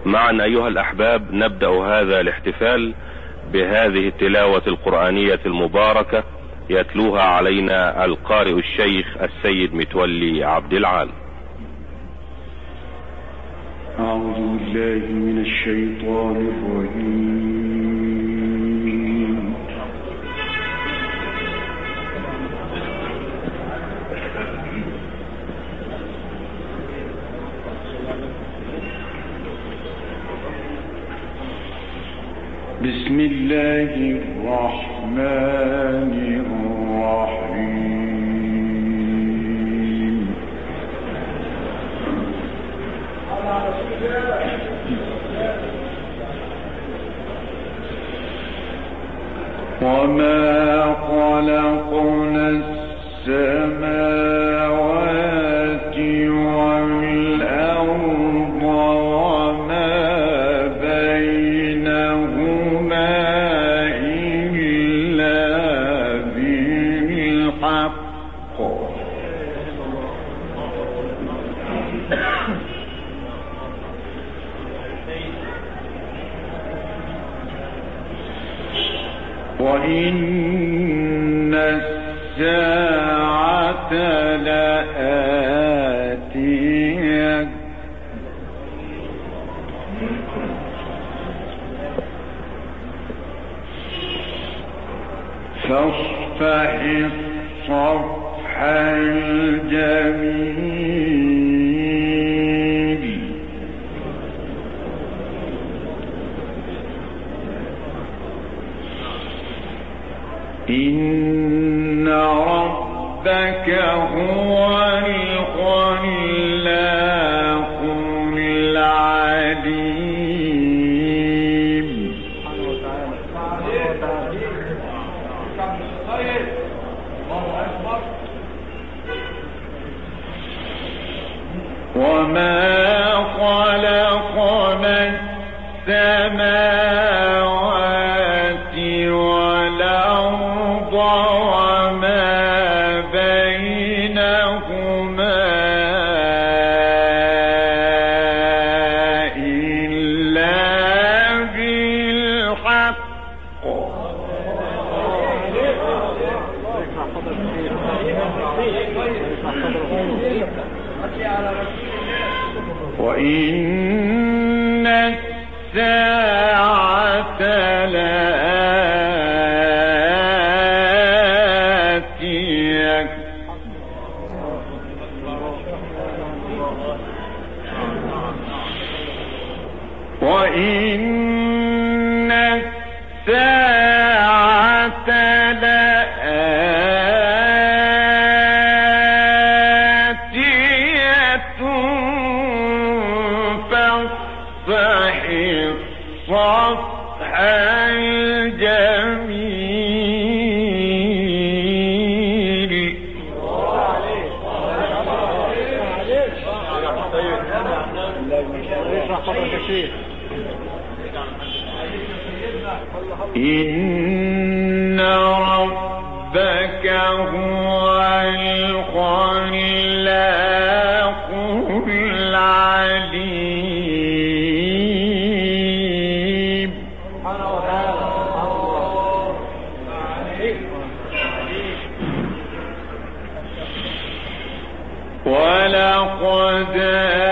معا أيها الأحباب نبدأ هذا الاحتفال بهذه التلاوة القرآنية المباركة يتلوها علينا القارئ الشيخ السيد متولي عبد العال. أعوذ بالله من الشيطان الرجيم. بسم الله الرحمن الرحيم. وما خلقنا السماوات والأرض وما بينهما إلا بالحق وإن الساعة لآتية فاصفح الصفح الجميل إن ربك هو الخلاق العليم. وما خلقنا السماوات والأرض وما بينهما إلا بالحق وإن الساعة لآتية وإن الساعة لآتية فاصفح الصفح الجميل إن ربك هو الخلاق العليم. ولقد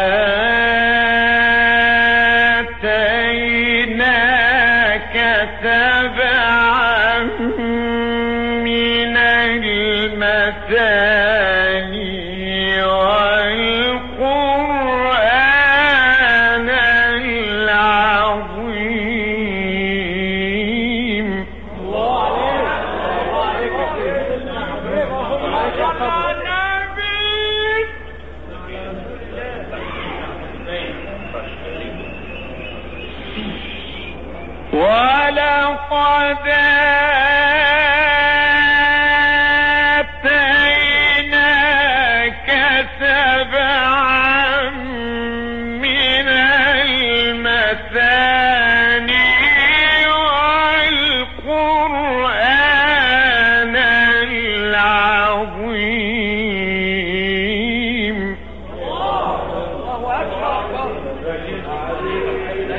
آتيناك سبعا من المثاني والقرآن العظيم. ولقد آتيناك سبعا من المثاني والقرآن العظيم.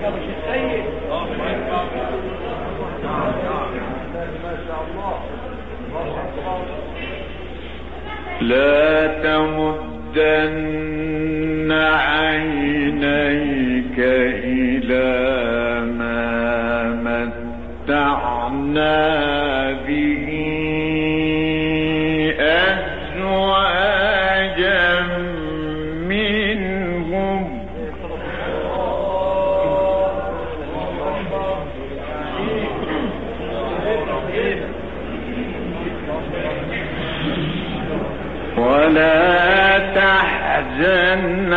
لا تمدن عينيك إلى ما متعنا به أزواجا منهم ولا تحزن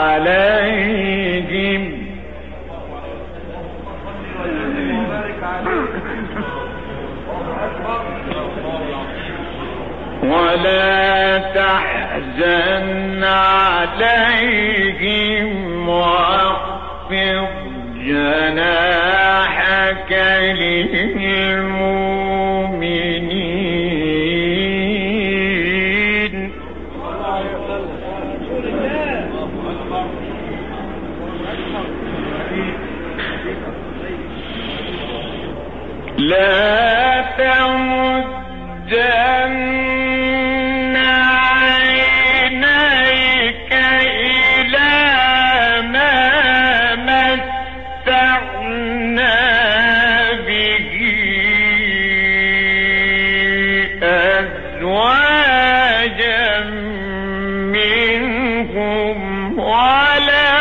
عليهم واخفض جناحك للمؤمنين لا تمدن عينيك إلى ما متعنا به أزواجا منهم ولا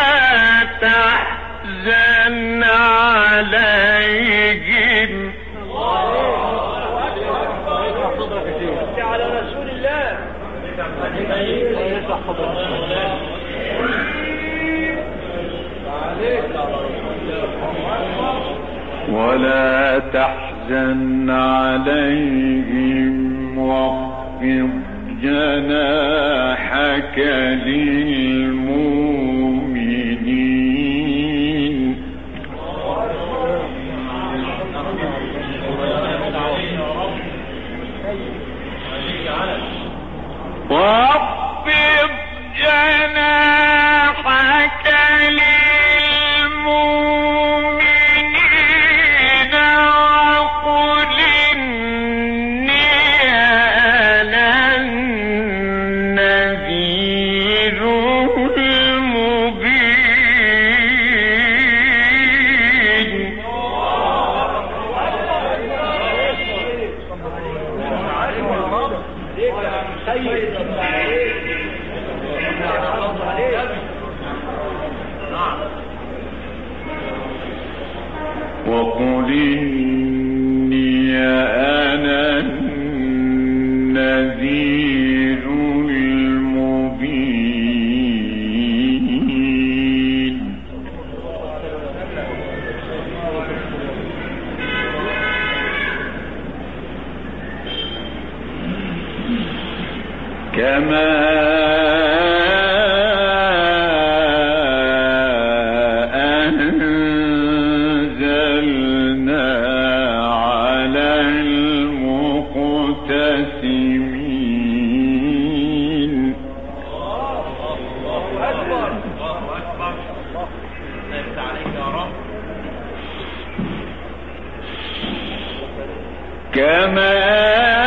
تحزن عليهم على رسول الله ولا تحزن عليهم واخفض جناحك للمؤمنين واخفض جناحك للمؤمنين وقل إني أنا النذير المبين وقل إني أنا النذير المبين كما أنزلنا على المقتسمين كما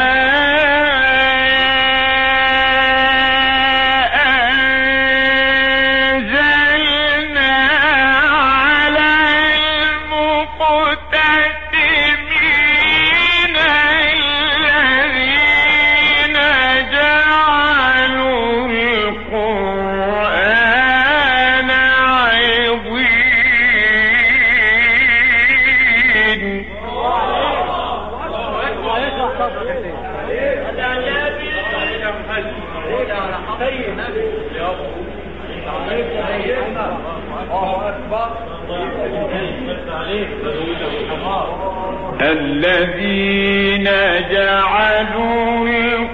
الذين جعلوا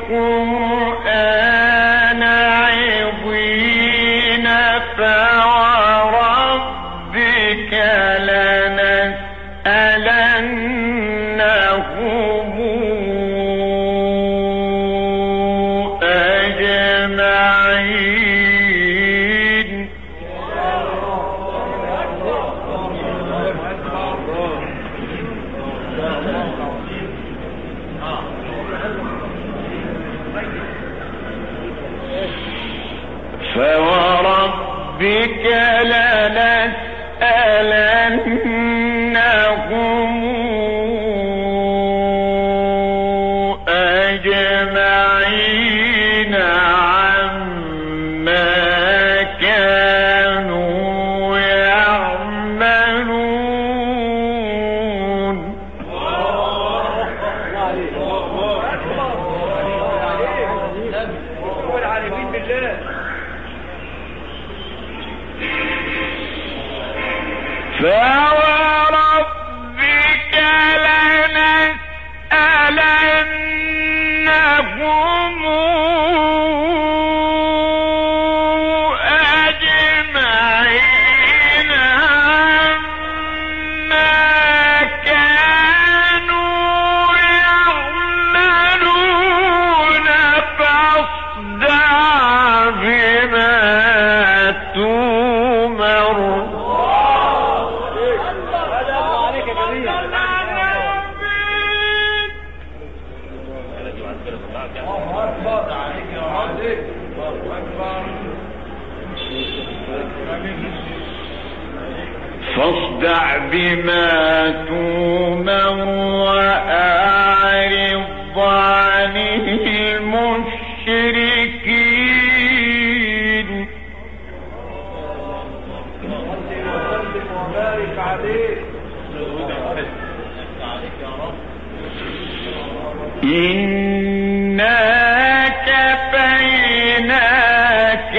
القرآن عضين فوربك لنسألنهم أجمعين أجمعين عما كانوا يعملون فوربك لنسألنهم أجمعين عما كانوا يعملون فاصدع بما تؤمر فاصدع بما تؤمر وأعرض عن المشركين إنا كفيناك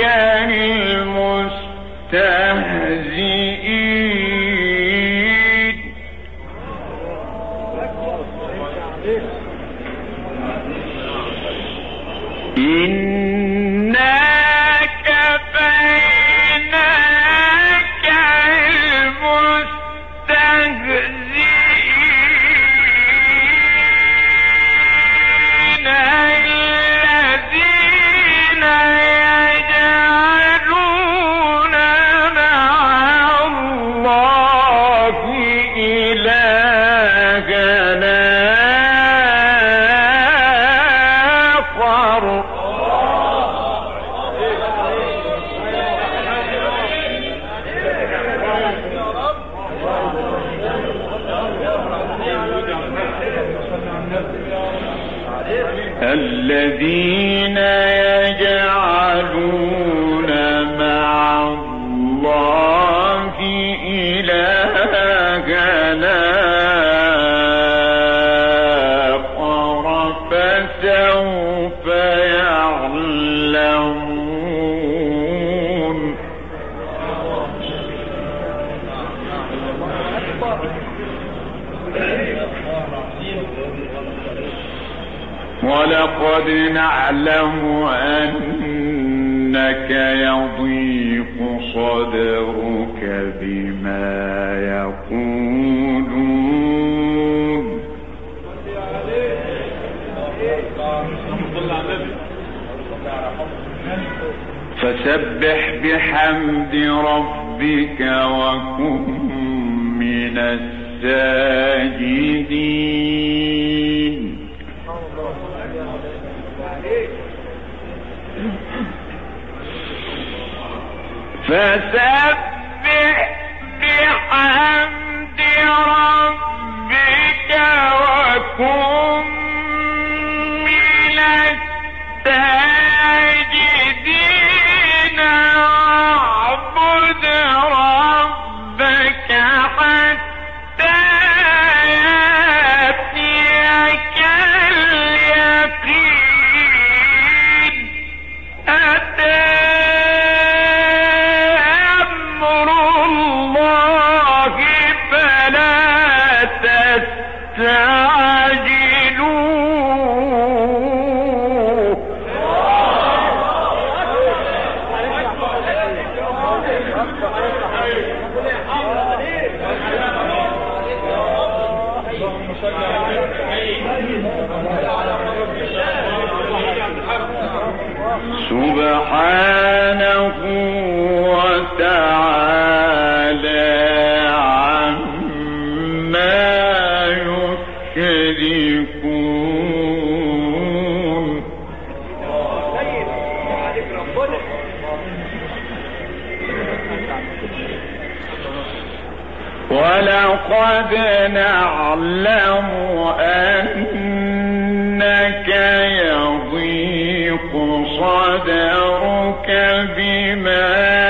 المستهزئين إنا كفيناك المستهزئين الذين يجعلون مع الله إلهنا آخر الذين يجعلون مع الله إلهنا آخر فسوف يعلمون ولقد نعلم أنك يضيق صدرك بما يقولون فسبح بحمد ربك وكن من الساجدين فسبح بحمد ربك وكن من الساجدين واعبد ربك حتى يأتيك اليقين أتى أمر الله فلا تستعجلوه سبحانه وتعالى عما يشركون ولقد نعلم أنك يضيق صدرك بما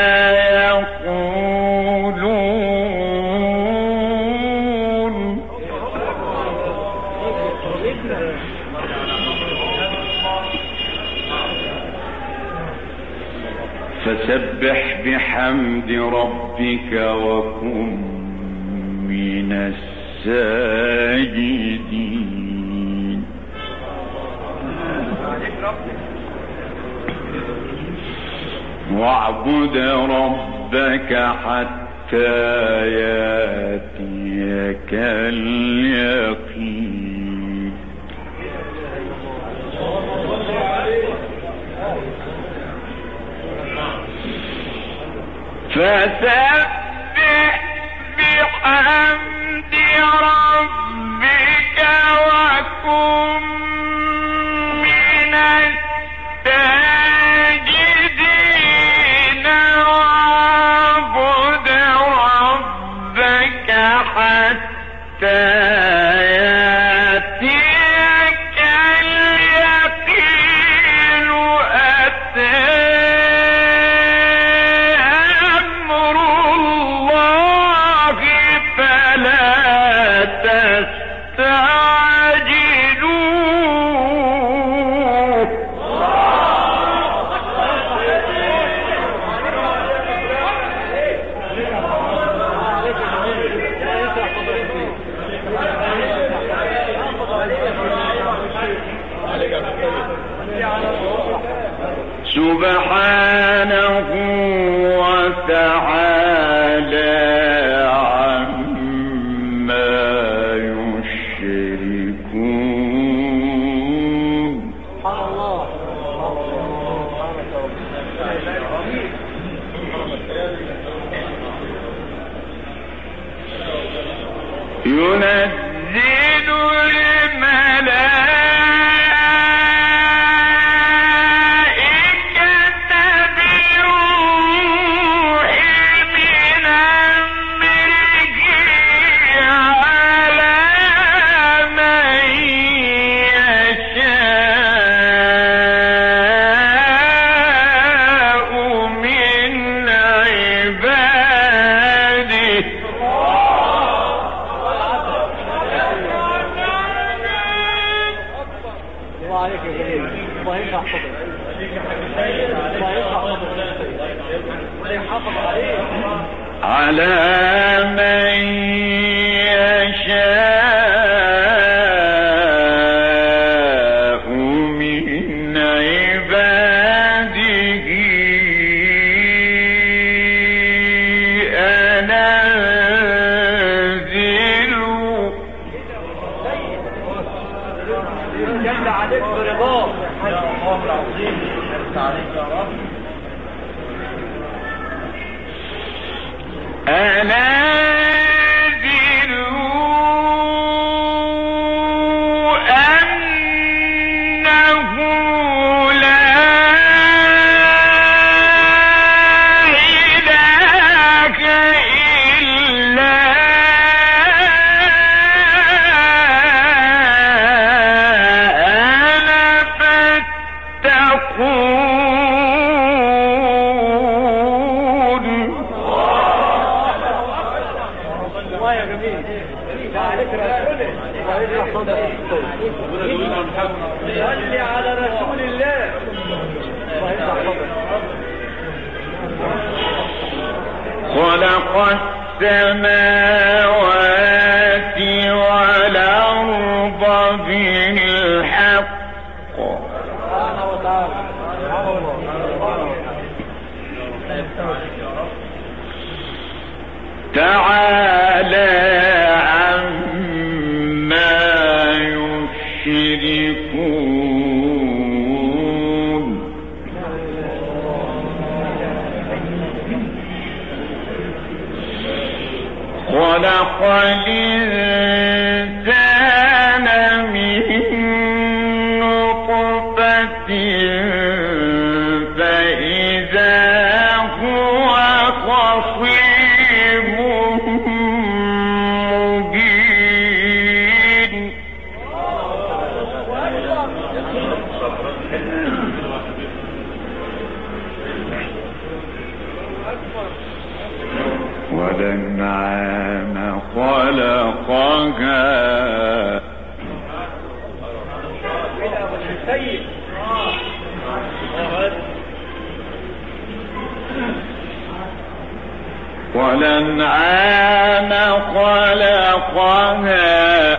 يقولون فسبح بحمد ربك وكن من الساجدين واعبد ربك حتى ياتيك اليقين فسبح بحمد ربك وكن من الساجدين واعبد ربك حتى يأتيك اليقين أمر الله فلا تستعجلوه سبحانه وتعالى عما يشركون ينزل الملائكة بالروح من أمره على من يشاء من عباده على من يشاء من عباده أن أنزلوا جل عليك برضاه الله العظيم عليك يا رب أنزلوا أنه لا إله إلا أنا فاتقون صل على رسول الله خلق السماوات والأرض بالحق تعالى عما يشركون خلق الإنسان من نطفة فإذا هو خصيم والأنعام خلقها والأنعام خلقها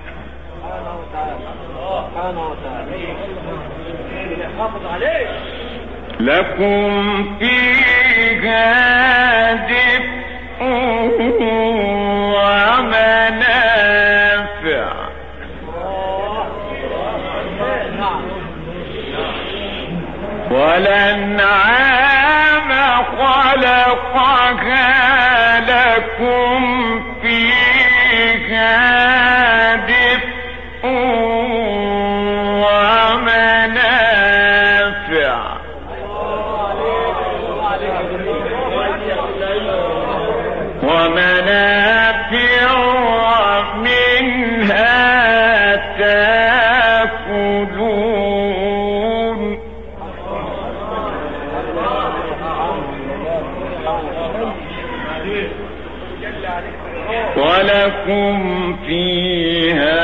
لكم فيها دفء ومنافع والأنعام خلقها لكم فيها دفء ومنافع ومنها تأكلون ولكم فيها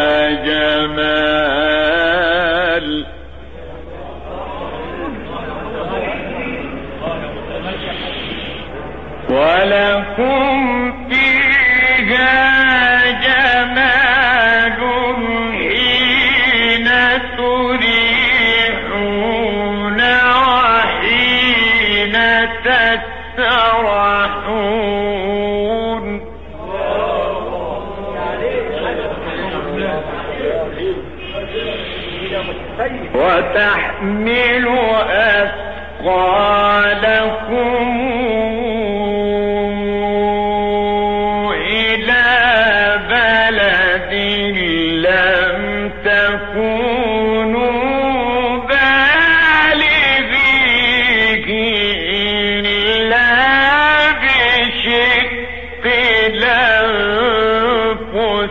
جمال ولكم فيها جمال حين تريحون وحين تسرحون وتحمل أثقالكم إلى بلد لم تكونوا بالغيه إلا بشق الأنفس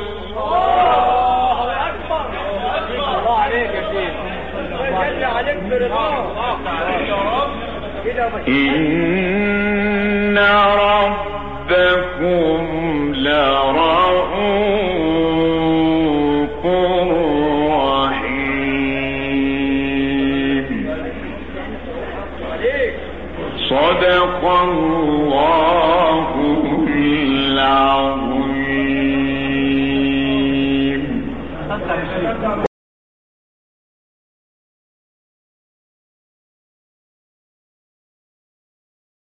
إن ربكم لرؤوف رحيم صدق الله العظيم.